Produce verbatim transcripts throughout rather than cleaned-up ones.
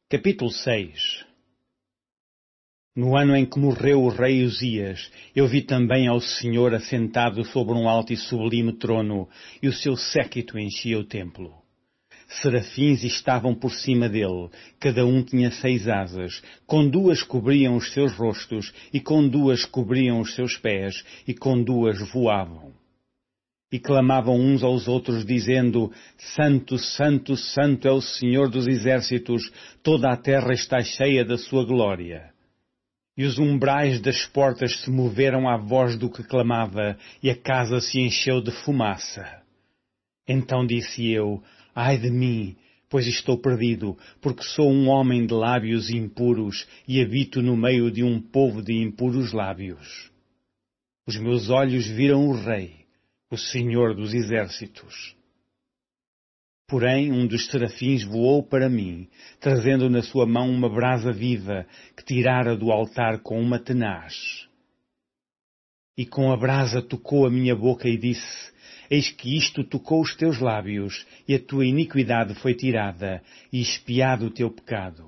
Capítulo seis. No ano em que morreu o rei Uzias, eu vi também ao Senhor assentado sobre um alto e sublime trono, e o seu séquito enchia o templo. Serafins estavam por cima dele, cada um tinha seis asas, com duas cobriam os seus rostos, e com duas cobriam os seus pés, e com duas voavam. E clamavam uns aos outros, dizendo: Santo, Santo, Santo é o Senhor dos exércitos, toda a terra está cheia da sua glória. E os umbrais das portas se moveram à voz do que clamava, e a casa se encheu de fumaça. Então disse eu: Ai de mim, pois estou perdido, porque sou um homem de lábios impuros, e habito no meio de um povo de impuros lábios. Os meus olhos viram o Rei, o Senhor dos exércitos. Porém, um dos serafins voou para mim, trazendo na sua mão uma brasa viva, que tirara do altar com uma tenaz. E com a brasa tocou a minha boca e disse: Eis que isto tocou os teus lábios, e a tua iniquidade foi tirada, e expiado o teu pecado.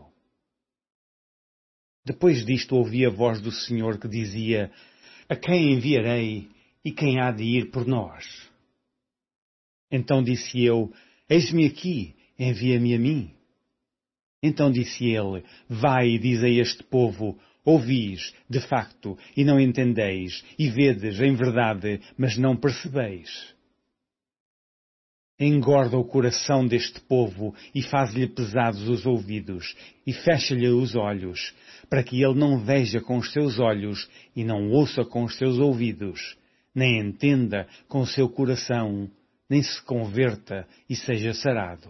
Depois disto ouvi a voz do Senhor que dizia: A quem enviarei, e quem há de ir por nós? Então disse eu: Eis-me aqui, envia-me a mim. Então disse ele: Vai e diz a este povo: Ouvis, de facto, e não entendeis, e vedes, em verdade, mas não percebeis. Engorda o coração deste povo, e faz-lhe pesados os ouvidos, e fecha-lhe os olhos, para que ele não veja com os seus olhos, e não ouça com os seus ouvidos, nem entenda com o seu coração, nem se converta e seja sarado.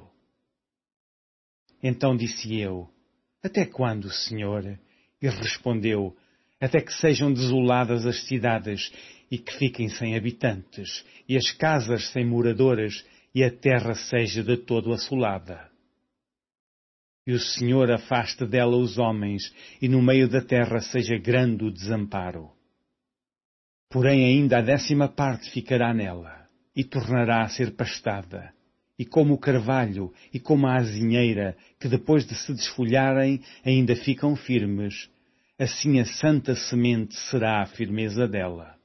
Então disse eu: Até quando, Senhor? E respondeu: Até que sejam desoladas as cidades, e que fiquem sem habitantes, e as casas sem moradores, e a terra seja de todo assolada. E o Senhor afaste dela os homens, e no meio da terra seja grande o desamparo. Porém ainda a décima parte ficará nela, e tornará a ser pastada, e como o carvalho, e como a azinheira, que depois de se desfolharem ainda ficam firmes, assim a santa semente será a firmeza dela.